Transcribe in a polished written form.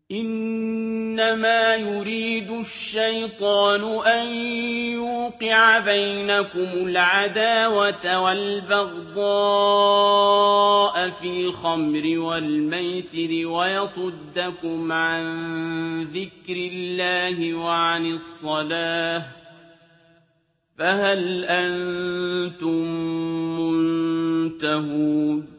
إِنَّمَا يُرِيدُ الشَّيْطَانُ أَن يُوقِعَ بَيْنَكُمُ الْعَدَاوَةَ وَالْبَغْضَاءَ فِي الْخَمْرِ وَالْمَيْسِرِ وَيَصُدَّكُمْ عَن ذِكْرِ اللَّهِ وَعَنِ الصَّلَاةِ ۖ فَهَلْ أَنتُم مُّنتَهُونَ